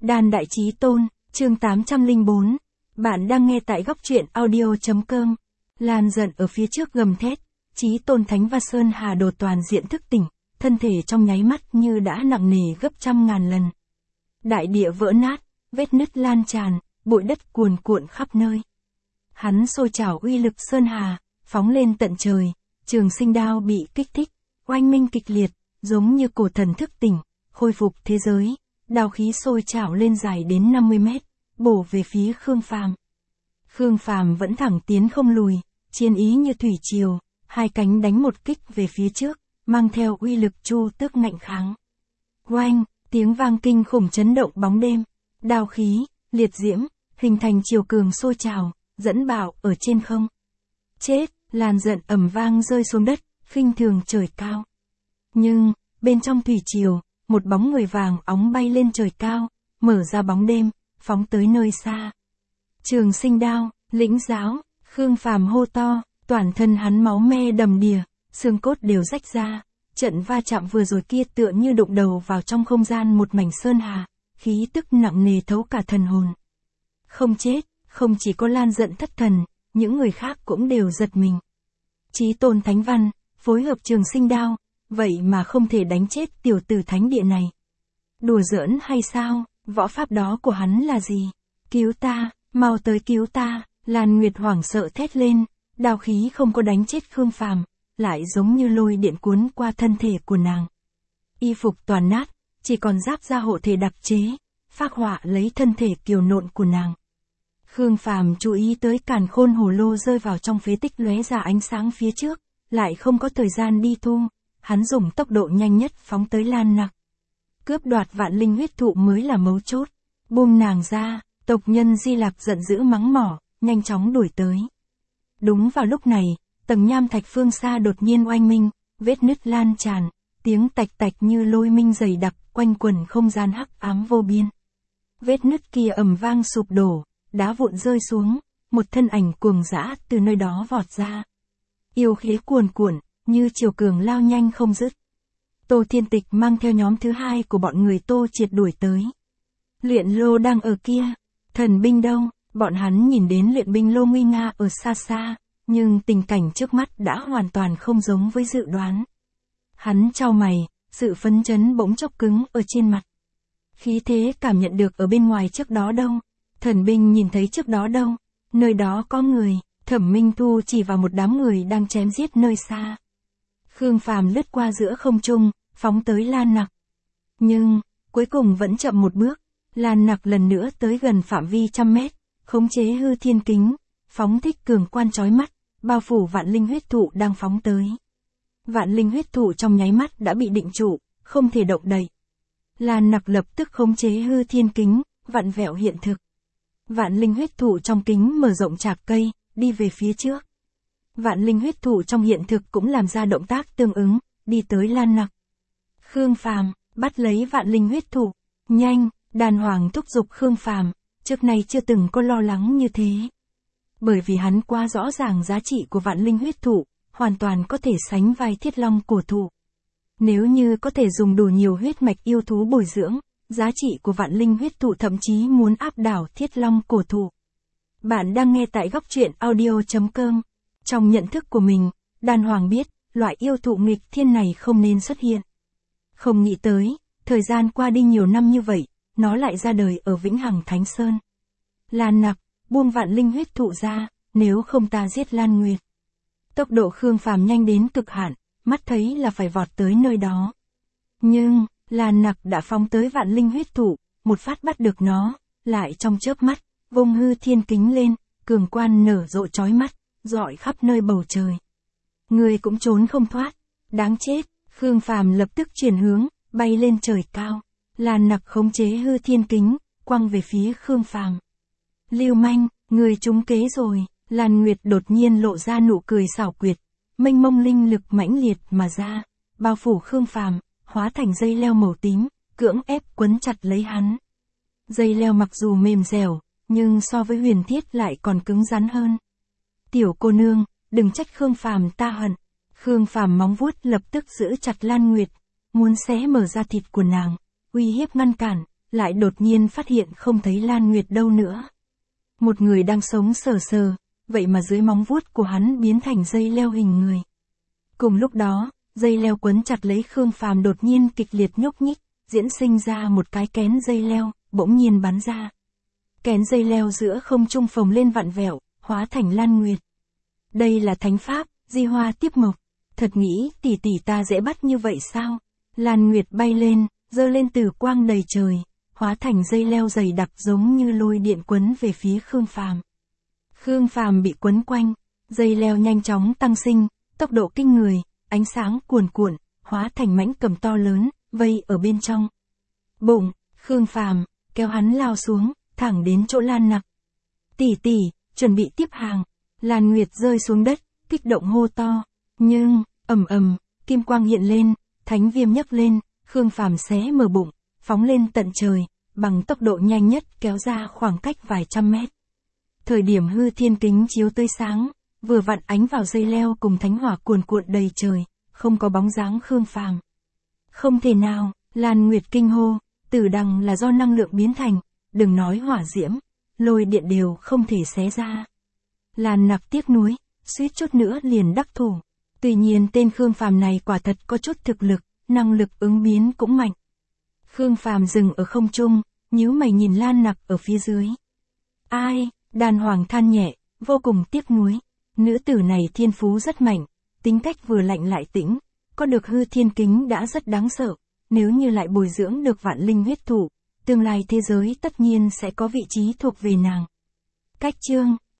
Đàn Đại Chí Tôn, chương 804. Bạn đang nghe tại góc truyện audio.com. Lan giận ở phía trước gầm thét, Chí Tôn Thánh và Sơn Hà Đồ toàn diện thức tỉnh, thân thể trong nháy mắt như đã nặng nề gấp trăm ngàn lần. Đại địa vỡ nát, vết nứt lan tràn, bụi đất cuồn cuộn khắp nơi. Hắn sôi trào uy lực Sơn Hà, phóng lên tận trời, Trường Sinh Đao bị kích thích, oanh minh kịch liệt, giống như cổ thần thức tỉnh, khôi phục thế giới. Đao khí sôi trào lên dài đến 50 mét, bổ về phía Khương Phàm. Khương Phàm vẫn thẳng tiến không lùi, chiến ý như thủy triều, hai cánh đánh một kích về phía trước, mang theo uy lực chu tước ngạnh kháng. Oanh, tiếng vang kinh khủng chấn động bóng đêm, đao khí, liệt diễm, hình thành chiều cường sôi trào, dẫn bạo ở trên không. Chết, Lan giận ầm vang rơi xuống đất, khinh thường trời cao. Nhưng, bên trong thủy triều, một bóng người vàng óng bay lên trời cao, mở ra bóng đêm, phóng tới nơi xa. Trường Sinh Đao, lĩnh giáo, Khương Phàm hô to, toàn thân hắn máu me đầm đìa, xương cốt đều rách ra. Trận va chạm vừa rồi kia tựa như đụng đầu vào trong không gian một mảnh sơn hà, khí tức nặng nề thấu cả thần hồn. Không chết, không chỉ có Lan giận thất thần, những người khác cũng đều giật mình. Chí Tôn Thánh Văn, phối hợp Trường Sinh Đao, vậy mà không thể đánh chết tiểu tử thánh địa này. Đùa giỡn hay sao, võ pháp đó của hắn là gì? Cứu ta, mau tới cứu ta, Lan Nguyệt hoảng sợ thét lên, đao khí không có đánh chết Khương Phàm, lại giống như lôi điện cuốn qua thân thể của nàng. Y phục toàn nát, chỉ còn giáp da hộ thể đặc chế, phác họa lấy thân thể kiều nộn của nàng. Khương Phàm chú ý tới càn khôn hồ lô rơi vào trong phế tích lóe ra ánh sáng phía trước, lại không có thời gian đi thu. Hắn dùng tốc độ nhanh nhất phóng tới Lan Nặc. Cướp đoạt vạn linh huyết thụ mới là mấu chốt. Buông nàng ra, tộc nhân Di Lạc giận dữ mắng mỏ, nhanh chóng đuổi tới. Đúng vào lúc này, tầng nham thạch phương xa đột nhiên oanh minh, vết nứt lan tràn, tiếng tạch tạch như lôi minh dày đặc quanh quần không gian hắc ám vô biên. Vết nứt kia ầm vang sụp đổ, đá vụn rơi xuống, một thân ảnh cuồng dã từ nơi đó vọt ra. Yêu khí cuồn cuộn, như chiều cường lao nhanh không dứt. Tô Thiên Tịch mang theo nhóm thứ hai của bọn người Tô Triệt đuổi tới. Luyện lô đang ở kia, thần binh đâu? Bọn hắn nhìn đến luyện binh lô nguy nga ở xa xa, nhưng tình cảnh trước mắt đã hoàn toàn không giống với dự đoán. Hắn chau mày, sự phấn chấn bỗng chốc cứng ở trên mặt. Khí thế cảm nhận được ở bên ngoài trước đó đâu? Thần binh nhìn thấy trước đó đâu? Nơi đó có người. Thẩm Minh Thu chỉ vào một đám người đang chém giết nơi xa. Khương Phàm lướt qua giữa không trung, phóng tới Lan Nặc. Nhưng, cuối cùng vẫn chậm một bước, Lan Nặc lần nữa tới gần phạm vi 100 mét, khống chế hư thiên kính, phóng thích cường quan chói mắt, bao phủ vạn linh huyết thụ đang phóng tới. Vạn linh huyết thụ trong nháy mắt đã bị định trụ, không thể động đậy. Lan Nặc lập tức khống chế hư thiên kính, vặn vẹo hiện thực. Vạn linh huyết thụ trong kính mở rộng chạc cây, đi về phía trước. Vạn linh huyết thụ trong hiện thực cũng làm ra động tác tương ứng, đi tới Lan Nặc. Khương Phàm, bắt lấy vạn linh huyết thụ, nhanh, đàn hoàng thúc giục Khương Phàm, trước nay chưa từng có lo lắng như thế. Bởi vì hắn quá rõ ràng giá trị của vạn linh huyết thụ, hoàn toàn có thể sánh vai thiết long cổ thụ. Nếu như có thể dùng đủ nhiều huyết mạch yêu thú bồi dưỡng, giá trị của vạn linh huyết thụ thậm chí muốn áp đảo thiết long cổ thụ. Bạn đang nghe tại góc truyện audio.com. Trong nhận thức của mình, đàn hoàng biết, loại yêu thụ nghịch thiên này không nên xuất hiện. Không nghĩ tới, thời gian qua đi nhiều năm như vậy, nó lại ra đời ở Vĩnh Hằng Thánh Sơn. Lan Nặc, buông vạn linh huyết thụ ra, nếu không ta giết Lan Nguyệt. Tốc độ Khương Phàm nhanh đến cực hạn, mắt thấy là phải vọt tới nơi đó. Nhưng, Lan Nặc đã phóng tới vạn linh huyết thụ, một phát bắt được nó, lại trong chớp mắt. Vung hư thiên kính lên, cường quan nở rộ chói mắt, rọi khắp nơi bầu trời. Người cũng trốn không thoát, đáng chết. Khương Phàm lập tức chuyển hướng, bay lên trời cao. Lan Nặc khống chế hư thiên kính, quăng về phía Khương Phàm. Lưu manh, người trúng kế rồi. Lan Nguyệt đột nhiên lộ ra nụ cười xảo quyệt, mênh mông linh lực mãnh liệt mà ra, bao phủ Khương Phàm, hóa thành dây leo màu tím, cưỡng ép quấn chặt lấy hắn. Dây leo mặc dù mềm dẻo, nhưng so với huyền thiết lại còn cứng rắn hơn. Tiểu cô nương, đừng trách Khương Phàm ta hận. Khương Phàm móng vuốt lập tức giữ chặt Lan Nguyệt, muốn xé mở ra thịt của nàng, uy hiếp ngăn cản, lại đột nhiên phát hiện không thấy Lan Nguyệt đâu nữa. Một người đang sống sờ sờ, vậy mà dưới móng vuốt của hắn biến thành dây leo hình người. Cùng lúc đó, dây leo quấn chặt lấy Khương Phàm đột nhiên kịch liệt nhúc nhích, diễn sinh ra một cái kén dây leo, bỗng nhiên bắn ra. Kén dây leo giữa không trung phồng lên vặn vẹo, hóa thành Lan Nguyệt. Đây là thánh pháp, di hoa tiếp mộc. Thật nghĩ tỷ tỷ ta dễ bắt như vậy sao? Lan Nguyệt bay lên, giơ lên từ quang đầy trời, hóa thành dây leo dày đặc giống như lôi điện quấn về phía Khương Phàm. Khương Phàm bị quấn quanh, dây leo nhanh chóng tăng sinh, tốc độ kinh người, ánh sáng cuồn cuộn, hóa thành mãnh cầm to lớn, vây ở bên trong. Bụng, Khương Phàm kéo hắn lao xuống, thẳng đến chỗ Lan Nặc. Tỷ tỷ, chuẩn bị tiếp hàng. Lan Nguyệt rơi xuống đất, kích động hô to. Nhưng, ầm ầm, kim quang hiện lên, thánh viêm nhấc lên, Khương Phàm xé mở bụng, phóng lên tận trời, bằng tốc độ nhanh nhất kéo ra khoảng cách vài trăm mét. Thời điểm hư thiên kính chiếu tươi sáng, vừa vặn ánh vào dây leo cùng thánh hỏa cuồn cuộn đầy trời, không có bóng dáng Khương Phàm. Không thể nào, Lan Nguyệt kinh hô, tử đằng là do năng lượng biến thành, đừng nói hỏa diễm, lôi điện đều không thể xé ra. Lan Nặc tiếc nuối, suýt chút nữa liền đắc thủ. Tuy nhiên tên Khương Phàm này quả thật có chút thực lực, năng lực ứng biến cũng mạnh. Khương Phàm dừng ở không trung, nhíu mày nhìn Lan Nặc ở phía dưới. Ai, đàn hoàng than nhẹ, vô cùng tiếc nuối. Nữ tử này thiên phú rất mạnh, tính cách vừa lạnh lại tĩnh, có được hư thiên kính đã rất đáng sợ. Nếu như lại bồi dưỡng được vạn linh huyết thủ, tương lai thế giới tất nhiên sẽ có vị trí thuộc về nàng. Cách chương